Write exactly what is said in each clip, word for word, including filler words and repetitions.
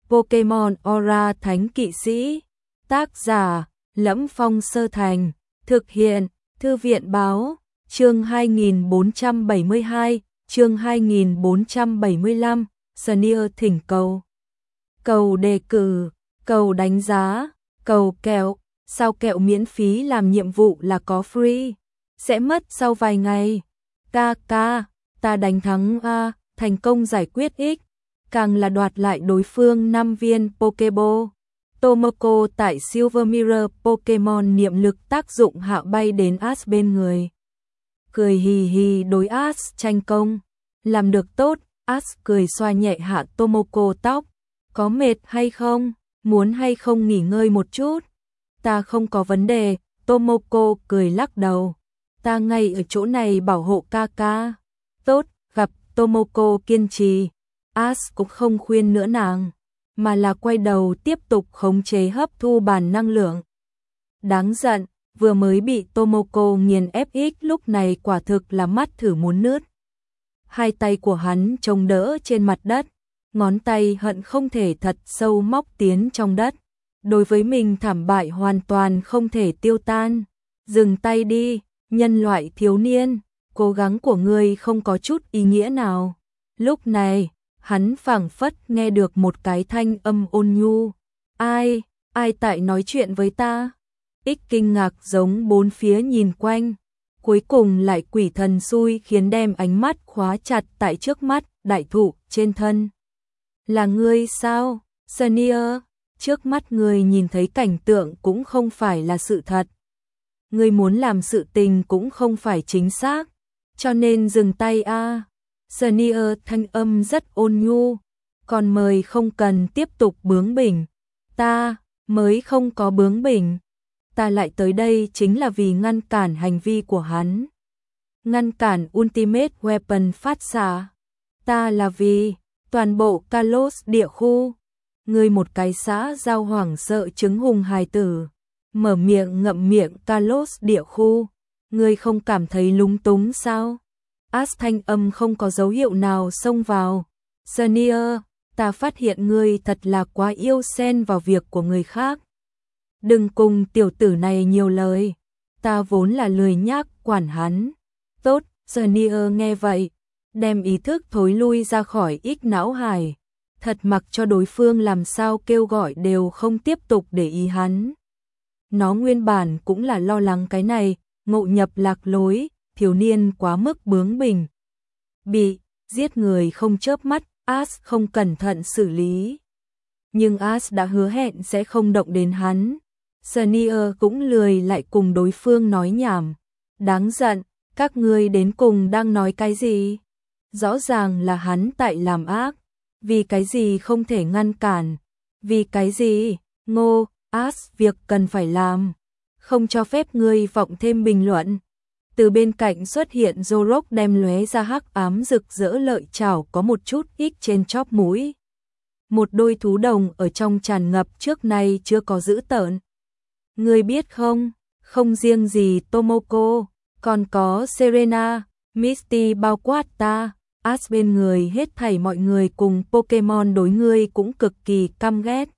Pokemon Aura Thánh Kỵ Sĩ. Tác giả: Lẫm Phong Sơ Thành. Thực hiện: Thư viện báo. Chương hai nghìn bốn trăm bảy mươi hai, chương hai nghìn bốn trăm bảy mươi lăm, Sneer thỉnh cầu. Cầu đề cử, cầu đánh giá, cầu kẹo. Sao kẹo miễn phí làm nhiệm vụ là có free? Sẽ mất sau vài ngày. Ca ca, ta đánh thắng A, thành công giải quyết X, càng là đoạt lại đối phương năm viên Pokeball. Tomoko tại Silver Mirror Pokemon niệm lực tác dụng hạ bay đến Ash bên người. Cười hì hì đối Ash tranh công. Làm được tốt, Ash cười xoa nhẹ hạ Tomoko tóc. Có mệt hay không? Muốn hay không nghỉ ngơi một chút? Ta không có vấn đề, Tomoko cười lắc đầu. Ta ngay ở chỗ này bảo hộ ca ca. Tốt, gặp Tomoko kiên trì. Ash cũng không khuyên nữa nàng, mà là quay đầu tiếp tục khống chế hấp thu bản năng lượng. Đáng giận, vừa mới bị Tomoko nghiền ép X lúc này quả thực là mắt thử muốn nứt. Hai tay của hắn chống đỡ trên mặt đất, ngón tay hận không thể thật sâu móc tiến trong đất. Đối với mình thảm bại hoàn toàn không thể tiêu tan. Dừng tay đi, nhân loại thiếu niên, cố gắng của ngươi không có chút ý nghĩa nào. Lúc này, hắn phảng phất nghe được một cái thanh âm ôn nhu. Ai, ai tại nói chuyện với ta? Ích kinh ngạc giống bốn phía nhìn quanh. Cuối cùng lại quỷ thần xui khiến đem ánh mắt khóa chặt tại trước mắt đại thụ trên thân. Là ngươi sao, Sneer? Trước mắt ngươi nhìn thấy cảnh tượng cũng không phải là sự thật. Ngươi muốn làm sự tình cũng không phải chính xác, cho nên dừng tay a. Sneer thanh âm rất ôn nhu, còn mời không cần tiếp tục bướng bỉnh. Ta mới không có bướng bỉnh. Ta lại tới đây chính là vì ngăn cản hành vi của hắn. Ngăn cản Ultimate Weapon phát xạ. Ta là vì toàn bộ Kalos địa khu. Ngươi một cái xã giao hoảng sợ chứng hùng hài tử. Mở miệng ngậm miệng Kalos địa khu. Ngươi không cảm thấy lúng túng sao? Ash thanh âm không có dấu hiệu nào xông vào. Sneer, ta phát hiện ngươi thật là quá yêu xen vào việc của người khác. Đừng cùng tiểu tử này nhiều lời. Ta vốn là lười nhác quản hắn. Tốt, Sneer nghe vậy, đem ý thức thối lui ra khỏi ít não hải. Thật mặc cho đối phương làm sao kêu gọi đều không tiếp tục để ý hắn. Nó nguyên bản cũng là lo lắng cái này, ngộ nhập lạc lối, thiếu niên quá mức bướng bỉnh. Bị giết người không chớp mắt, Ash không cẩn thận xử lý. Nhưng Ash đã hứa hẹn sẽ không động đến hắn. Sneer cũng lười lại cùng đối phương nói nhảm. Đáng giận, các ngươi đến cùng đang nói cái gì? Rõ ràng là hắn tại làm ác. Vì cái gì không thể ngăn cản? Vì cái gì? Ngô, Ash việc cần phải làm. Không cho phép ngươi vọng thêm bình luận. Từ bên cạnh xuất hiện Zorok đem lóe ra hắc ám rực rỡ lợi chảo có một chút ít trên chóp mũi. Một đôi thú đồng ở trong tràn ngập trước nay chưa có dữ tợn. Ngươi biết không, không riêng gì Tomoko, còn có Serena, Misty bao quát ta, Ash bên người hết thảy mọi người cùng Pokemon đối ngươi cũng cực kỳ căm ghét.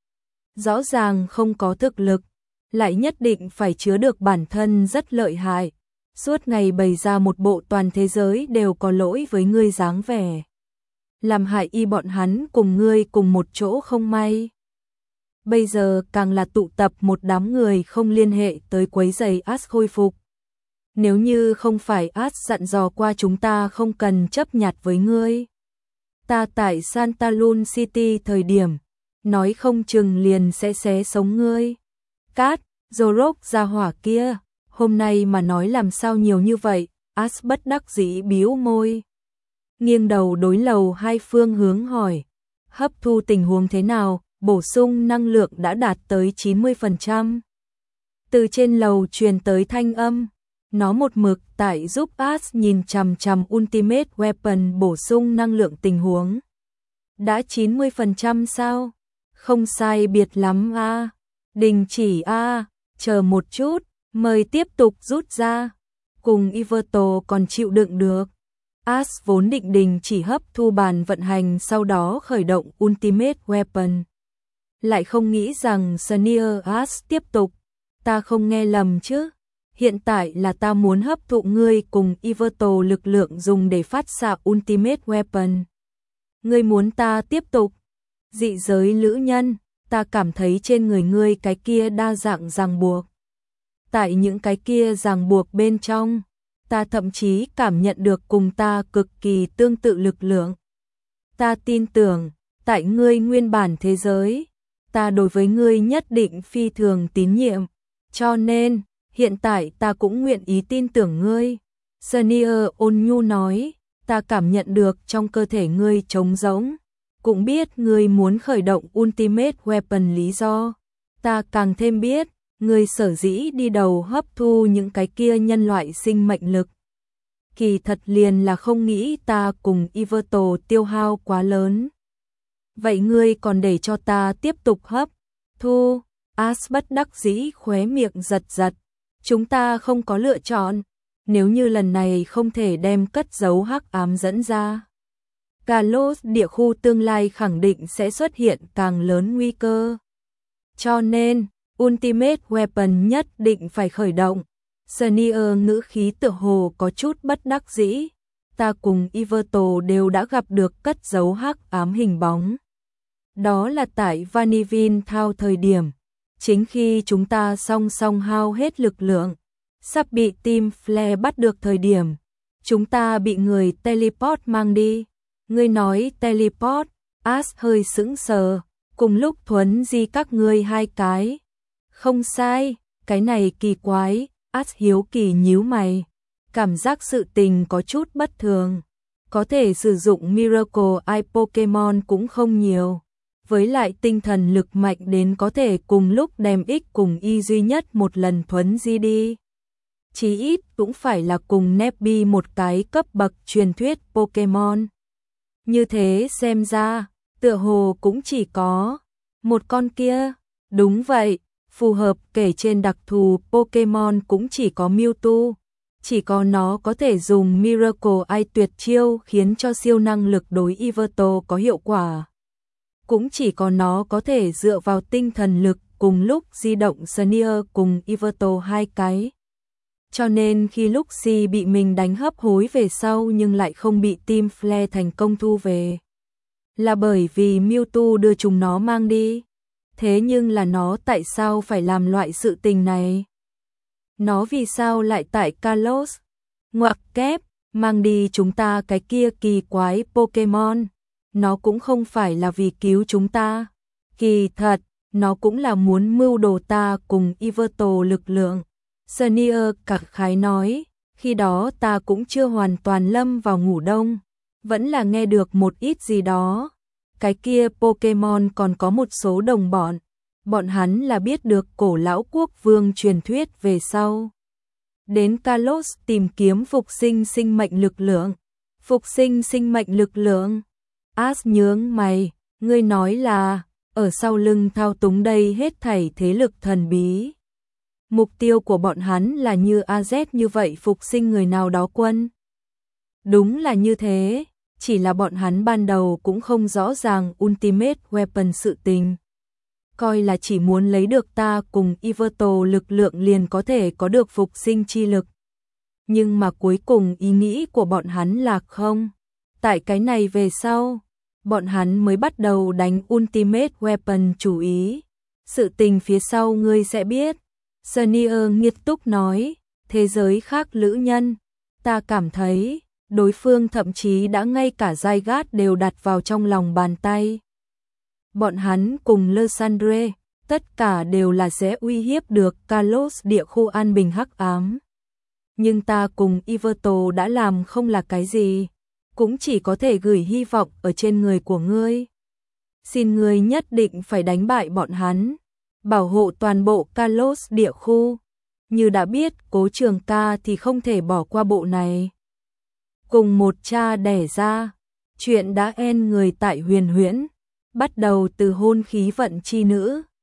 Rõ ràng không có thực lực, lại nhất định phải chứa được bản thân rất lợi hại. Suốt ngày bày ra một bộ toàn thế giới đều có lỗi với ngươi dáng vẻ. Làm hại y bọn hắn cùng ngươi cùng một chỗ không may. Bây giờ càng là tụ tập một đám người không liên hệ tới quấy rầy Ash khôi phục. Nếu như không phải Ash dặn dò qua chúng ta không cần chấp nhặt với ngươi. Ta tại Santa Luna City thời điểm, nói không chừng liền sẽ xé sống ngươi. Cát, Zorok ra hỏa kia, hôm nay mà nói làm sao nhiều như vậy, Ash bất đắc dĩ bĩu môi. Nghiêng đầu đối lầu hai phương hướng hỏi, hấp thu tình huống thế nào, bổ sung năng lượng đã đạt tới chín mươi phần trăm. Từ trên lầu truyền tới thanh âm, nó một mực tại giúp Ash nhìn chằm chằm Ultimate Weapon bổ sung năng lượng tình huống. Đã chín mươi phần trăm sao? Không sai biệt lắm a. À. Đình chỉ a, à. Chờ một chút, mời tiếp tục rút ra. Cùng Iverto còn chịu đựng được. Ash vốn định đình chỉ hấp thu bàn vận hành sau đó khởi động Ultimate Weapon. Lại không nghĩ rằng Senior Ash tiếp tục. Ta không nghe lầm chứ? Hiện tại là ta muốn hấp thụ ngươi cùng Iverto lực lượng dùng để phát xạ Ultimate Weapon. Ngươi muốn ta tiếp tục? Dị giới lữ nhân, ta cảm thấy trên người ngươi cái kia đa dạng ràng buộc. Tại những cái kia ràng buộc bên trong, ta thậm chí cảm nhận được cùng ta cực kỳ tương tự lực lượng. Ta tin tưởng, tại ngươi nguyên bản thế giới, ta đối với ngươi nhất định phi thường tín nhiệm, cho nên, hiện tại ta cũng nguyện ý tin tưởng ngươi. Senior ôn nhu nói, ta cảm nhận được trong cơ thể ngươi trống rỗng, cũng biết ngươi muốn khởi động Ultimate Weapon lý do. Ta càng thêm biết, ngươi sở dĩ đi đầu hấp thu những cái kia nhân loại sinh mệnh lực. Kỳ thật liền là không nghĩ ta cùng Iverto tiêu hao quá lớn. Vậy ngươi còn để cho ta tiếp tục hấp thu? Ash bất đắc dĩ khóe miệng giật giật. Chúng ta không có lựa chọn. Nếu như lần này không thể đem cất giấu hắc ám dẫn ra, Kalos địa khu tương lai khẳng định sẽ xuất hiện càng lớn nguy cơ. Cho nên, Ultimate Weapon nhất định phải khởi động. Senior ngữ khí tựa hồ có chút bất đắc dĩ. Ta cùng Iverto đều đã gặp được cất giấu hắc ám hình bóng. Đó là tại Vanillin Thao thời điểm. Chính khi chúng ta song song hao hết lực lượng, sắp bị Team Flare bắt được thời điểm, chúng ta bị người teleport mang đi. Ngươi nói teleport, Ash hơi sững sờ, cùng lúc thuấn di các ngươi hai cái. Không sai, cái này kỳ quái, Ash hiếu kỳ nhíu mày, cảm giác sự tình có chút bất thường. Có thể sử dụng Miracle Eye Pokemon cũng không nhiều. Với lại tinh thần lực mạnh đến có thể cùng lúc đem X cùng Y duy nhất một lần thuấn di đi. Chí ít cũng phải là cùng Nebby một cái cấp bậc truyền thuyết Pokemon. Như thế xem ra, tựa hồ cũng chỉ có một con kia. Đúng vậy, phù hợp kể trên đặc thù Pokemon cũng chỉ có Mewtwo. Chỉ có nó có thể dùng Miracle Eye tuyệt chiêu khiến cho siêu năng lực đối Iverto có hiệu quả. Cũng chỉ có nó có thể dựa vào tinh thần lực cùng lúc di động Senior cùng Iverto hai cái. Cho nên khi Luxie bị mình đánh hấp hối về sau nhưng lại không bị Team Flare thành công thu về, là bởi vì Mewtwo đưa chúng nó mang đi. Thế nhưng là nó tại sao phải làm loại sự tình này? Nó vì sao lại tại Kalos? Ngoặc kép, mang đi chúng ta cái kia kỳ quái Pokemon. Nó cũng không phải là vì cứu chúng ta. Kỳ thật, nó cũng là muốn mưu đồ ta cùng Iverto lực lượng. Senior cặc khái nói, khi đó ta cũng chưa hoàn toàn lâm vào ngủ đông. Vẫn là nghe được một ít gì đó. Cái kia Pokemon còn có một số đồng bọn. Bọn hắn là biết được cổ lão quốc vương truyền thuyết về sau. Đến Kalos tìm kiếm phục sinh sinh mệnh lực lượng. Phục sinh sinh mệnh lực lượng. Ash nhướng mày, ngươi nói là, ở sau lưng thao túng đây hết thảy thế lực thần bí. Mục tiêu của bọn hắn là như a zét như vậy phục sinh người nào đó quân. Đúng là như thế, chỉ là bọn hắn ban đầu cũng không rõ ràng Ultimate Weapon sự tình. Coi là chỉ muốn lấy được ta cùng Iverto lực lượng liền có thể có được phục sinh chi lực. Nhưng mà cuối cùng ý nghĩ của bọn hắn là không. Tại cái này về sau, bọn hắn mới bắt đầu đánh Ultimate Weapon chủ ý. Sự tình phía sau ngươi sẽ biết. Senior nghiêm túc nói, thế giới khác lữ nhân, ta cảm thấy, đối phương thậm chí đã ngay cả Zygarde đều đặt vào trong lòng bàn tay. Bọn hắn cùng Lysandre, tất cả đều là sẽ uy hiếp được Kalos địa khu an bình hắc ám. Nhưng ta cùng Iverto đã làm không là cái gì, cũng chỉ có thể gửi hy vọng ở trên người của ngươi. Xin ngươi nhất định phải đánh bại bọn hắn, bảo hộ toàn bộ Kalos địa khu. Như đã biết Cố Trường Ca thì không thể bỏ qua bộ này. Cùng một cha đẻ ra, chuyện đã end người tại Huyền Huyễn, bắt đầu từ hôn khí vận chi nữ.